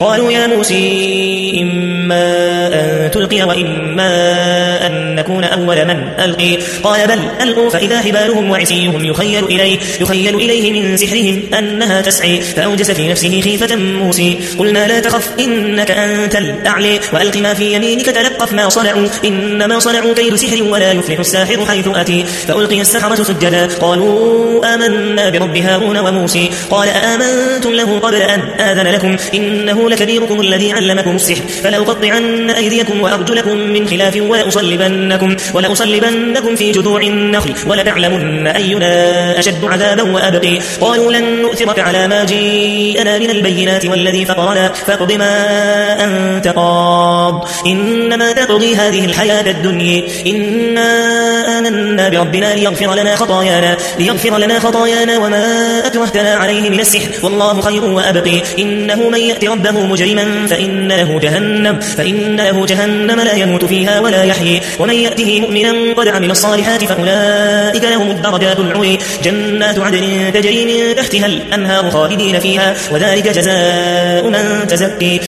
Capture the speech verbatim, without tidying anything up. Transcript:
قالوا يا موسى إما أن تلقي وإما أن نكون أول من ألقي قال بل ألقوا فإذا حبالهم وعصيهم يخيل إليه, يخيل إليه من سحرهم أنها تسعي فأوجس في نفسه خيفة موسى قلنا لا تخف إنك أنت الأعلى وألق ما في يمينك تلقف ما صنعوا إنما صنعوا كيد سحر ولا يفلح الساحر حيث أتي فألقي السحرة سجدا قالوا آمنا برب هارون وموسى قال آمنتم له قبل أن آذن لكم إنه لكبيركم الذي علمكم السحر فلأقطعن أيديكم وأرجلكم من خلاف ولأصلبنكم, ولأصلبنكم في جذوع النخل ولتعلمن أينا أشد عذابا وأبقي قالوا لن نؤثرك على ما جيءنا من البينات والذي فطرنا فاقض ما أنت قاض إنما تقضي هذه الحياة الدنيا إنا آمنا بربنا ليغفر لنا خطايانا, ليغفر لنا خطايانا وما أكرهتنا عليه من السحر والله خير وأبقي إنه من يأتي ربه مجرما فإن له جهنم, فإن له جهنم لا يموت فيها ولا يحيي ومن يأته مؤمنا قد عمل الصالحات فأولئك لهم الدرجات العلي جنات عدن تجري من تحتها الأنهار خالدين فيها وذلك جزاء من تزكي